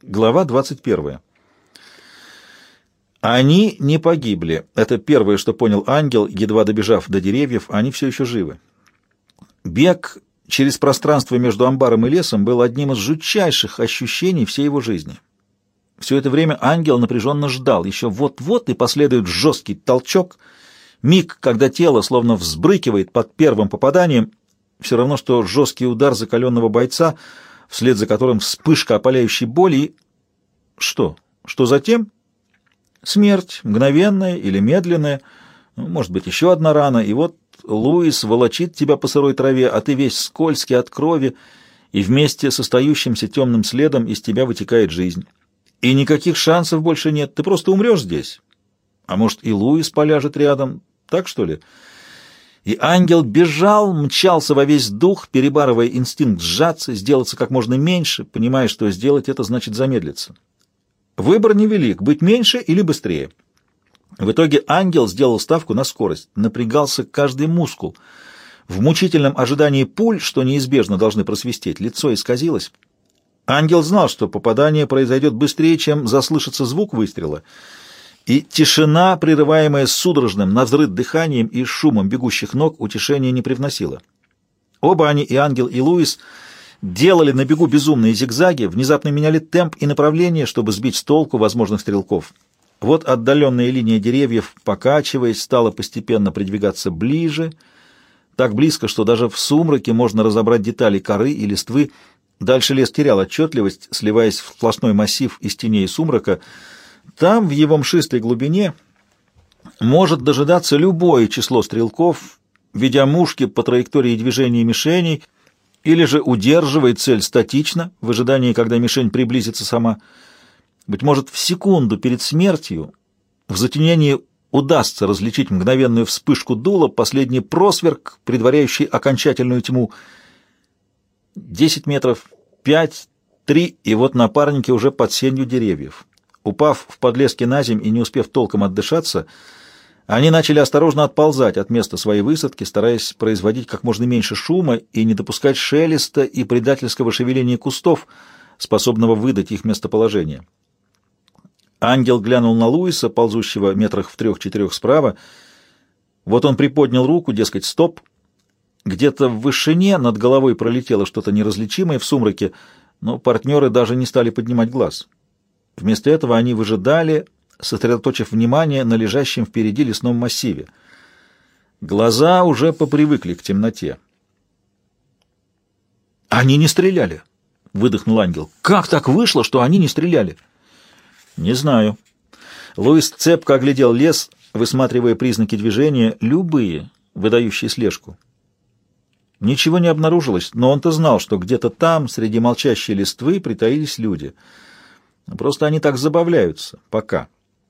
Глава 21. Они не погибли. Это первое, что понял ангел, едва добежав до деревьев, они все еще живы. Бег через пространство между амбаром и лесом был одним из жутчайших ощущений всей его жизни. Все это время ангел напряженно ждал, еще вот-вот и последует жесткий толчок, миг, когда тело словно взбрыкивает под первым попаданием, все равно, что жесткий удар закаленного бойца, вслед за которым вспышка опаляющей боли и... Что? Что затем? Смерть, мгновенная или медленная, может быть, еще одна рана, и вот Луис волочит тебя по сырой траве, а ты весь скользкий от крови, и вместе с остающимся темным следом из тебя вытекает жизнь. И никаких шансов больше нет, ты просто умрешь здесь. А может, и Луис поляжет рядом, так что ли? И ангел бежал, мчался во весь дух, перебарывая инстинкт сжаться, сделаться как можно меньше, понимая, что сделать это значит замедлиться. Выбор невелик — быть меньше или быстрее. В итоге ангел сделал ставку на скорость, напрягался каждый мускул. В мучительном ожидании пуль, что неизбежно должны просвистеть, лицо исказилось. Ангел знал, что попадание произойдет быстрее, чем заслышится звук выстрела, и тишина, прерываемая судорожным навзрыд дыханием и шумом бегущих ног, утешения не привносила. Оба они, и ангел, и Луис, делали на бегу безумные зигзаги, внезапно меняли темп и направление, чтобы сбить с толку возможных стрелков. Вот отдаленная линия деревьев, покачиваясь, стала постепенно придвигаться ближе, так близко, что даже в сумраке можно разобрать детали коры и листвы. Дальше лес терял отчетливость, сливаясь в сплошной массив из теней и сумрака. Там, в его мшистой глубине, может дожидаться любое число стрелков, ведя мушки по траектории движения мишеней, или же удерживает цель статично, в ожидании, когда мишень приблизится сама. Быть может, в секунду перед смертью в затенении удастся различить мгновенную вспышку дула, последний просверк, предваряющий окончательную тьму. 10 метров, 5, 3, и вот напарники уже под сенью деревьев. Упав в подлеске наземь и не успев толком отдышаться, они начали осторожно отползать от места своей высадки, стараясь производить как можно меньше шума и не допускать шелеста и предательского шевеления кустов, способного выдать их местоположение. Ангел глянул на Луиса, ползущего метрах в 3-4 справа. Вот он приподнял руку, дескать, стоп. Где-то в вышине над головой пролетело что-то неразличимое в сумраке, но партнеры даже не стали поднимать глаз. Вместо этого они выжидали, сосредоточив внимание на лежащем впереди лесном массиве. Глаза уже попривыкли к темноте. «Они не стреляли!» — выдохнул ангел. «Как так вышло, что они не стреляли?» «Не знаю». Луис цепко оглядел лес, высматривая признаки движения, любые, выдающие слежку. Ничего не обнаружилось, но он-то знал, что где-то там, среди молчащей листвы, притаились люди. Просто они так забавляются. Пока.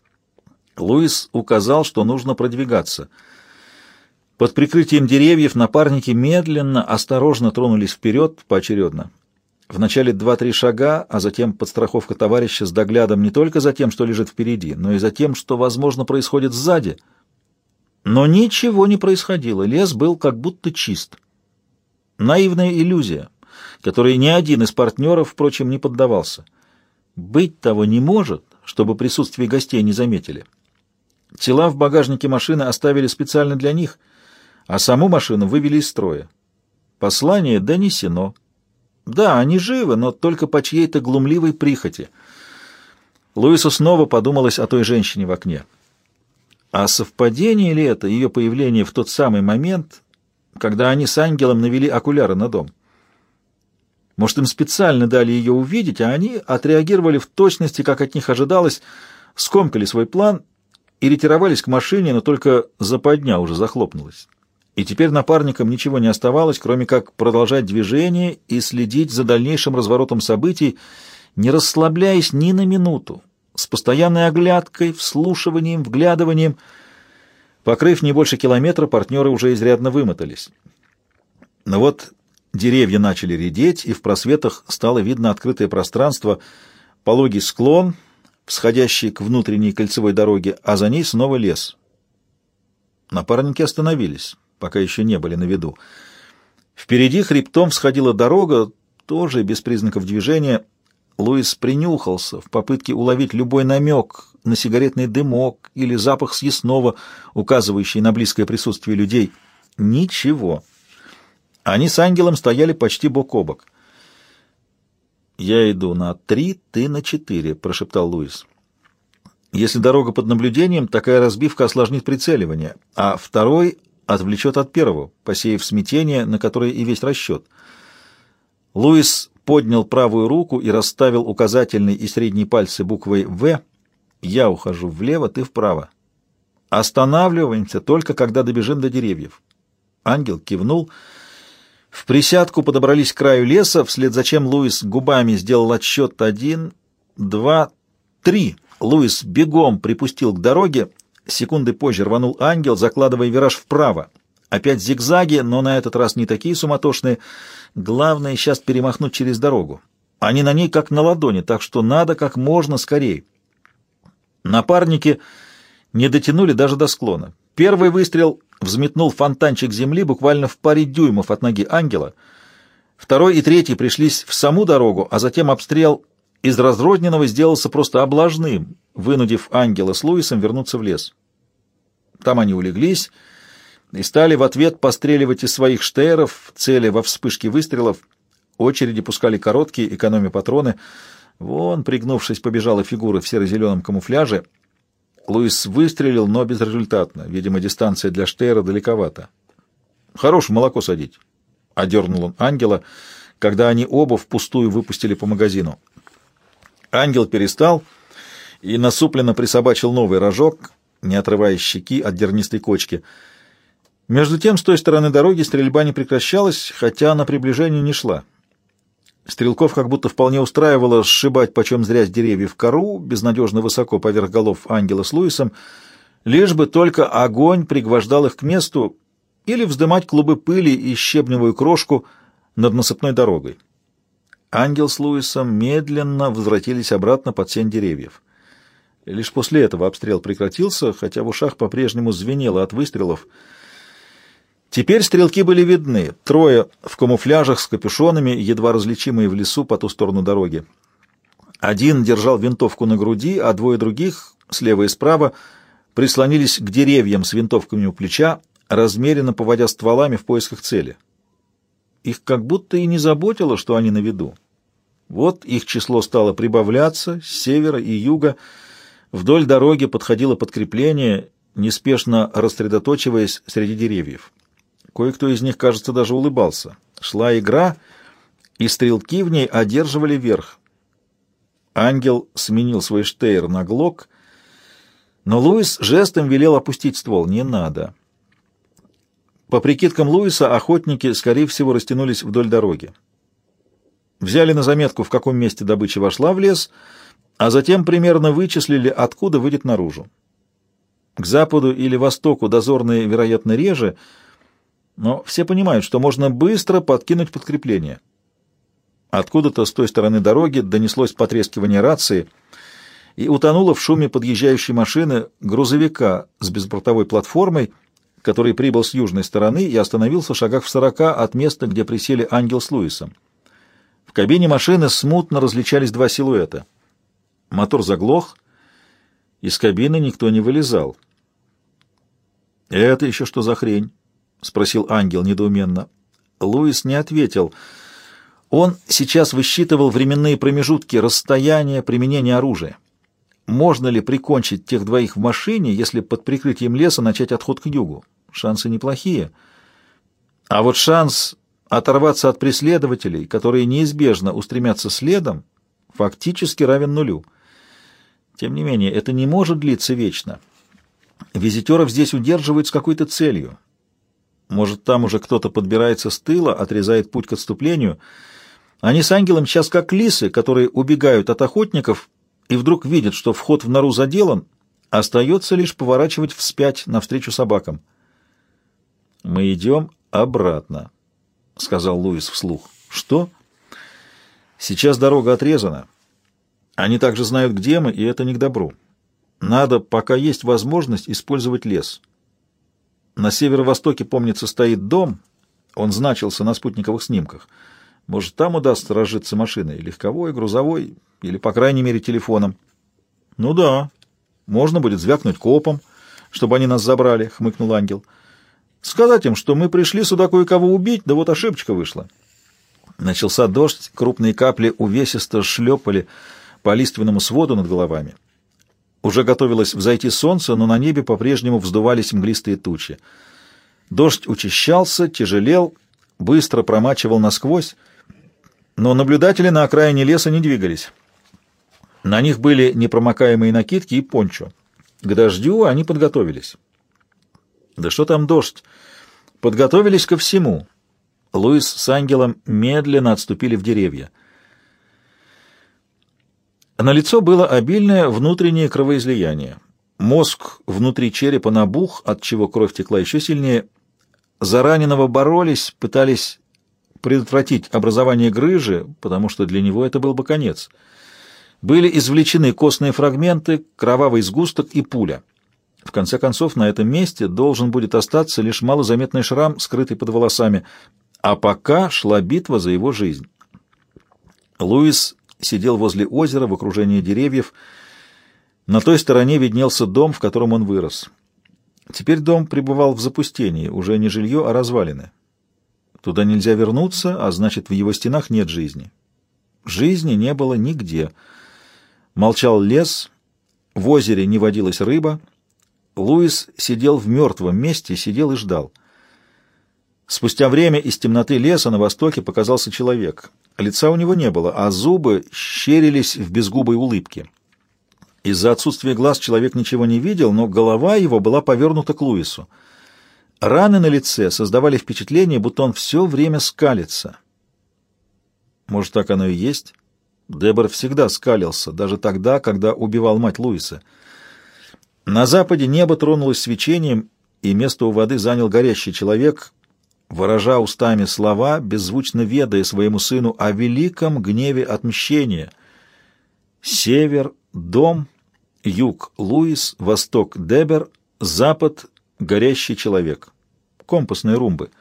Луис указал, что нужно продвигаться. Под прикрытием деревьев напарники медленно, осторожно тронулись вперед поочередно. Вначале 2-3 шага, а затем подстраховка товарища с доглядом не только за тем, что лежит впереди, но и за тем, что, возможно, происходит сзади. Но ничего не происходило, лес был как будто чист. Наивная иллюзия, которой ни один из партнеров, впрочем, не поддавался. Быть того не может, чтобы присутствие гостей не заметили. Тела в багажнике машины оставили специально для них, а саму машину вывели из строя. Послание донесено. Да, они живы, но только по чьей-то глумливой прихоти. Луису снова подумалось о той женщине в окне. А совпадение ли это ее появление в тот самый момент, когда они с ангелом навели окуляры на дом? Может, им специально дали ее увидеть, а они отреагировали в точности, как от них ожидалось, скомкали свой план и ретировались к машине, но только западня уже захлопнулась. И теперь напарникам ничего не оставалось, кроме как продолжать движение и следить за дальнейшим разворотом событий, не расслабляясь ни на минуту, с постоянной оглядкой, вслушиванием, вглядыванием. Покрыв не больше километра, партнеры уже изрядно вымотались. Но вот деревья начали редеть, и в просветах стало видно открытое пространство, пологий склон, всходящий к внутренней кольцевой дороге, а за ней снова лес. Напарники остановились, пока еще не были на виду. Впереди хребтом всходила дорога, тоже без признаков движения. Луис принюхался в попытке уловить любой намек на сигаретный дымок или запах съестного, указывающий на близкое присутствие людей. Ничего. Они с Ангелом стояли почти бок о бок. «Я иду на 3, ты на 4», — прошептал Луис. «Если дорога под наблюдением, такая разбивка осложнит прицеливание, а второй отвлечет от первого, посеяв смятение, на которое и весь расчет». Луис поднял правую руку и расставил указательный и средний пальцы буквой «В». «Я ухожу влево, ты вправо. Останавливаемся только, когда добежим до деревьев». Ангел кивнул. В присядку подобрались к краю леса, вслед за чем Луис губами сделал отсчет 1, 2, 3. Луис бегом припустил к дороге. Секунды позже рванул Ангел, закладывая вираж вправо. Опять зигзаги, но на этот раз не такие суматошные. Главное сейчас перемахнуть через дорогу. Они на ней как на ладони, так что надо как можно скорее. Напарники не дотянули даже до склона. Первый выстрел взметнул фонтанчик земли буквально в паре дюймов от ноги Ангела. Второй и третий пришлись в саму дорогу, а затем обстрел из разрозненного сделался просто облажным, вынудив Ангела с Луисом вернуться в лес. Там они улеглись и стали в ответ постреливать из своих штейров, цели во вспышке выстрелов. Очереди пускали короткие, экономя патроны. Вон, пригнувшись, побежала фигура в серо-зеленом камуфляже. Луис выстрелил, но безрезультатно. Видимо, дистанция для штейра далековата. «Хорош молоко садить», — одернул он Ангела, когда они оба впустую выпустили по магазину. Ангел перестал и насупленно присобачил новый рожок, не отрывая щеки от дернистой кочки. Между тем, с той стороны дороги стрельба не прекращалась, хотя на приближение не шла. Стрелков как будто вполне устраивало сшибать почем зря с деревьев кору, безнадежно высоко поверх голов Ангела с Луисом, лишь бы только огонь пригвождал их к месту или вздымать клубы пыли и щебневую крошку над насыпной дорогой. Ангел с Луисом медленно возвратились обратно под сень деревьев. Лишь после этого обстрел прекратился, хотя в ушах по-прежнему звенело от выстрелов. Теперь стрелки были видны, трое в камуфляжах с капюшонами, едва различимые в лесу по ту сторону дороги. Один держал винтовку на груди, а двое других, слева и справа, прислонились к деревьям с винтовками у плеча, размеренно поводя стволами в поисках цели. Их как будто и не заботило, что они на виду. Вот их число стало прибавляться с севера и юга. Вдоль дороги подходило подкрепление, неспешно рассредоточиваясь среди деревьев. Кое-кто из них, кажется, даже улыбался. Шла игра, и стрелки в ней одерживали верх. Ангел сменил свой штейр на глок, но Луис жестом велел опустить ствол. Не надо. По прикидкам Луиса, охотники, скорее всего, растянулись вдоль дороги. Взяли на заметку, в каком месте добыча вошла в лес, а затем примерно вычислили, откуда выйдет наружу. К западу или востоку дозорные, вероятно, реже, но все понимают, что можно быстро подкинуть подкрепление. Откуда-то с той стороны дороги донеслось потрескивание рации и утонуло в шуме подъезжающей машины грузовика с безбортовой платформой, который прибыл с южной стороны и остановился в шагах в 40 от места, где присели Ангел с Луисом. В кабине машины смутно различались два силуэта. Мотор заглох, из кабины никто не вылезал. «Это еще что за хрень?» — спросил Ангел недоуменно. Луис не ответил. Он сейчас высчитывал временные промежутки, расстояния, применения оружия. Можно ли прикончить тех двоих в машине, если под прикрытием леса начать отход к югу? Шансы неплохие. А вот шанс оторваться от преследователей, которые неизбежно устремятся следом, фактически равен нулю. Тем не менее, это не может длиться вечно. Визитеров здесь удерживают с какой-то целью. Может, там уже кто-то подбирается с тыла, отрезает путь к отступлению. Они с Ангелом сейчас как лисы, которые убегают от охотников и вдруг видят, что вход в нору заделан, остается лишь поворачивать вспять навстречу собакам. «Мы идем обратно», — сказал Луис вслух. «Что?» «Сейчас дорога отрезана. Они также знают, где мы, и это не к добру. Надо, пока есть возможность, использовать лес. На северо-востоке, помнится, стоит дом, он значился на спутниковых снимках. Может, там удастся разжиться машиной, легковой, грузовой, или, по крайней мере, телефоном. Ну да, можно будет звякнуть копом, чтобы они нас забрали, — хмыкнул ангел. Сказать им, что мы пришли сюда кое-кого убить, да вот ошибочка вышла. Начался дождь, крупные капли увесисто шлепали по лиственному своду над головами. Уже готовилось взойти солнце, но на небе по-прежнему вздувались мглистые тучи. Дождь учащался, тяжелел, быстро промачивал насквозь, но наблюдатели на окраине леса не двигались. На них были непромокаемые накидки и пончо. К дождю они подготовились. Да что там дождь? Подготовились ко всему. Луис с ангелом медленно отступили в деревья. На лицо было обильное внутреннее кровоизлияние. Мозг внутри черепа набух, отчего кровь текла еще сильнее. За раненого боролись, пытались предотвратить образование грыжи, потому что для него это был бы конец. Были извлечены костные фрагменты, кровавый сгусток и пуля. В конце концов, на этом месте должен будет остаться лишь малозаметный шрам, скрытый под волосами, а пока шла битва за его жизнь. Луис сидел возле озера в окружении деревьев. На той стороне виднелся дом, в котором он вырос. Теперь дом пребывал в запустении, уже не жилье, а развалины. Туда нельзя вернуться, а значит, в его стенах нет жизни. Жизни не было нигде. Молчал лес, в озере не водилась рыба. Луис сидел в мертвом месте, сидел и ждал. Спустя время из темноты леса на востоке показался человек. Лица у него не было, а зубы щерились в безгубой улыбке. Из-за отсутствия глаз человек ничего не видел, но голова его была повернута к Луису. Раны на лице создавали впечатление, будто он все время скалится. Может, так оно и есть? Дебор всегда скалился, даже тогда, когда убивал мать Луиса. На западе небо тронулось свечением, и место у воды занял горящий человек, выража устами слова, беззвучно ведая своему сыну о великом гневе отмщения. Север — дом, юг — Луис, восток — Дебер, запад — горящий человек. Компасные румбы.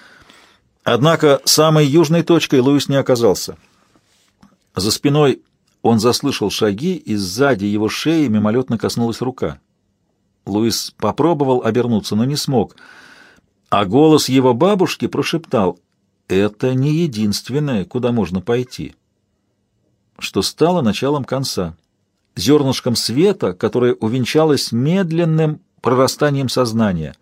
Однако самой южной точкой Луис не оказался. За спиной он заслышал шаги, и сзади его шеи мимолетно коснулась рука. Луис попробовал обернуться, но не смог, а голос его бабушки прошептал: «Это не единственное, куда можно пойти», что стало началом конца, зернышком света, которое увенчалось медленным прорастанием сознания.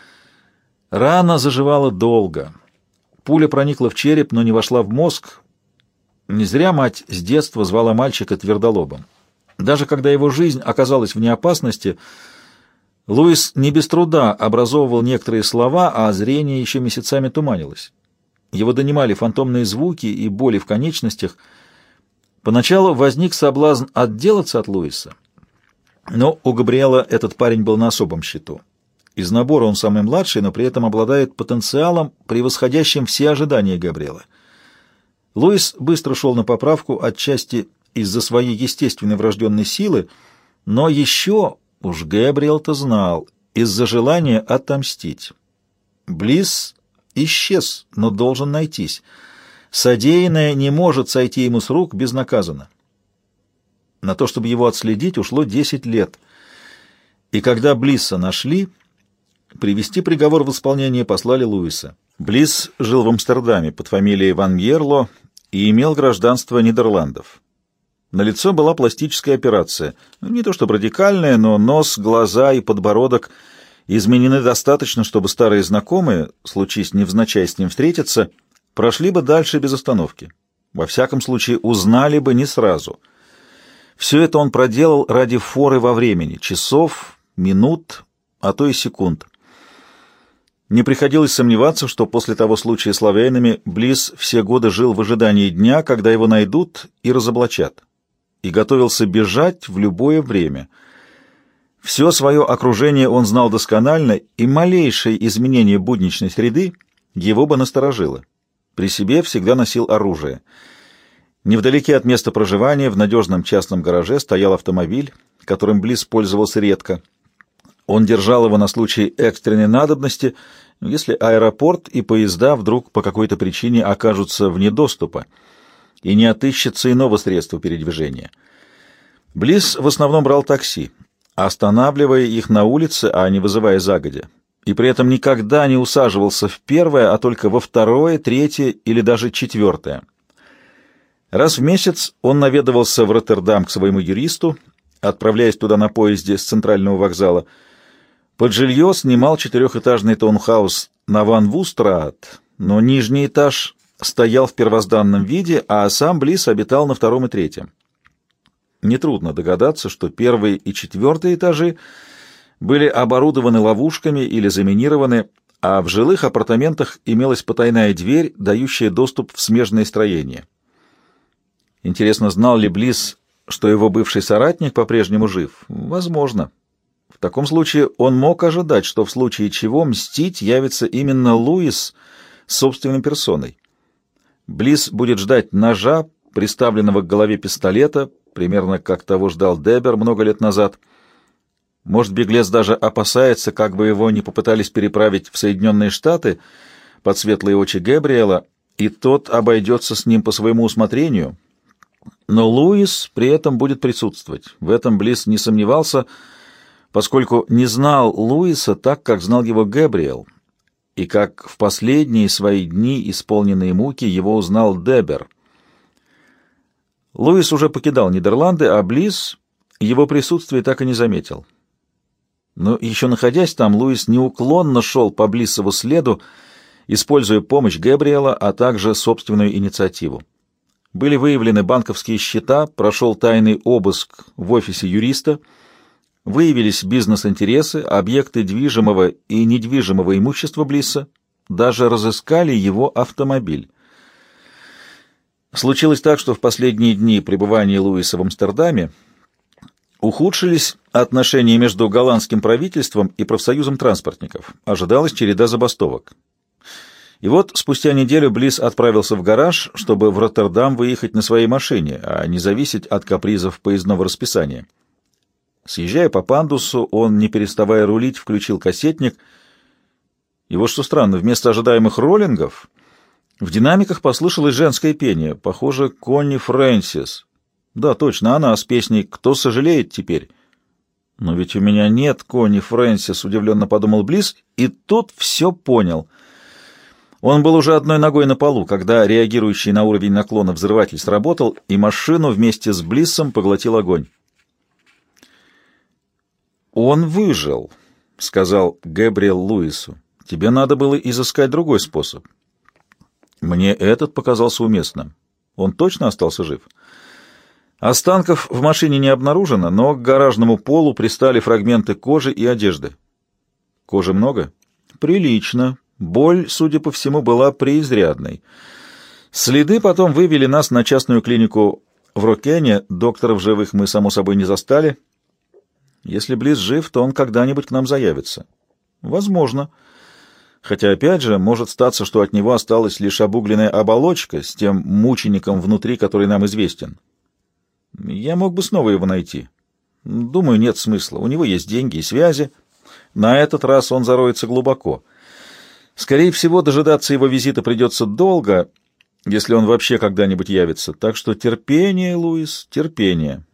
Рана заживала долго. Пуля проникла в череп, но не вошла в мозг. Не зря мать с детства звала мальчика твердолобом. Даже когда его жизнь оказалась вне опасности, Луис не без труда образовывал некоторые слова, а зрение еще месяцами туманилось. Его донимали фантомные звуки и боли в конечностях. Поначалу возник соблазн отделаться от Луиса, но у Габриэла этот парень был на особом счету. Из набора он самый младший, но при этом обладает потенциалом, превосходящим все ожидания Габриэла. Луис быстро шел на поправку, отчасти из-за своей естественной врожденной силы, но еще, уж Габриэл-то знал, из-за желания отомстить. Близ исчез, но должен найтись. Содеянное не может сойти ему с рук безнаказанно. На то, чтобы его отследить, ушло 10 лет. И когда Блисса нашли, привести приговор в исполнение послали Луиса. Блисс жил в Амстердаме под фамилией Ван Мьерло и имел гражданство Нидерландов. На лицо была пластическая операция. Не то чтобы радикальная, но нос, глаза и подбородок изменены достаточно, чтобы старые знакомые, случись невзначай с ним встретиться, прошли бы дальше без остановки. Во всяком случае, узнали бы не сразу. Все это он проделал ради форы во времени, часов, минут, а то и секунд. Не приходилось сомневаться, что после того случая с Лавейнами Блисс все годы жил в ожидании дня, когда его найдут и разоблачат, и готовился бежать в любое время. Все свое окружение он знал досконально, и малейшее изменение будничной среды его бы насторожило. При себе всегда носил оружие. Невдалеке от места проживания, в надежном частном гараже, стоял автомобиль, которым Блисс пользовался редко. Он держал его на случай экстренной надобности, если аэропорт и поезда вдруг по какой-то причине окажутся вне доступа, и не отыщется иного средства передвижения. Блисс в основном брал такси, останавливая их на улице, а не вызывая загодя, и при этом никогда не усаживался в первое, а только во второе, третье или даже четвертое. Раз в месяц он наведывался в Роттердам к своему юристу, отправляясь туда на поезде с центрального вокзала. Под жилье снимал четырехэтажный таунхаус на Ван Вустраат, но нижний этаж стоял в первозданном виде, а сам Блисс обитал на втором и третьем. Нетрудно догадаться, что первые и четвертые этажи были оборудованы ловушками или заминированы, а в жилых апартаментах имелась потайная дверь, дающая доступ в смежные строения. Интересно, знал ли Блисс, что его бывший соратник по-прежнему жив? Возможно. В таком случае он мог ожидать, что в случае чего мстить явится именно Луис собственной персоной. Блисс будет ждать ножа, приставленного к голове пистолета, примерно как того ждал Дебер много лет назад. Может, беглец даже опасается, как бы его не попытались переправить в Соединенные Штаты под светлые очи Гэбриэла, и тот обойдется с ним по своему усмотрению. Но Луис при этом будет присутствовать. В этом Блисс не сомневался, поскольку не знал Луиса так, как знал его Гэбриэл, и как в последние свои дни, исполненные муки, его узнал Дебер. Луис уже покидал Нидерланды, а Блисс его присутствие так и не заметил. Но еще находясь там, Луис неуклонно шел по Блиссову следу, используя помощь Гэбриэла, а также собственную инициативу. Были выявлены банковские счета, прошел тайный обыск в офисе юриста, выявились бизнес-интересы, объекты движимого и недвижимого имущества Блисса, даже разыскали его автомобиль. Случилось так, что в последние дни пребывания Луиса в Амстердаме ухудшились отношения между голландским правительством и профсоюзом транспортников. Ожидалась череда забастовок. И вот спустя неделю Блисс отправился в гараж, чтобы в Роттердам выехать на своей машине, а не зависеть от капризов поездного расписания. Съезжая по пандусу, он, не переставая рулить, включил кассетник. И вот что странно, вместо ожидаемых роллингов в динамиках послышалось женское пение, похоже, Конни Фрэнсис. Да, точно, она с песней «Кто сожалеет теперь?». «Но ведь у меня нет Конни Фрэнсис», — удивленно подумал Блисс, и тут все понял. Он был уже одной ногой на полу, когда реагирующий на уровень наклона взрыватель сработал, и машину вместе с Блиссом поглотил огонь. «Он выжил», — сказал Гэбриэл Луису. «Тебе надо было изыскать другой способ». Мне этот показался уместным. Он точно остался жив? Останков в машине не обнаружено, но к гаражному полу пристали фрагменты кожи и одежды. Кожи много? Прилично. Боль, судя по всему, была преизрядной. Следы потом вывели нас на частную клинику в Рокене. Доктора в живых мы, само собой, не застали. Если Блисс жив, то он когда-нибудь к нам заявится. Возможно. Хотя, опять же, может статься, что от него осталась лишь обугленная оболочка с тем мучеником внутри, который нам известен. Я мог бы снова его найти. Думаю, нет смысла. У него есть деньги и связи. На этот раз он зароется глубоко. Скорее всего, дожидаться его визита придется долго, если он вообще когда-нибудь явится. Так что терпение, Луис, терпение.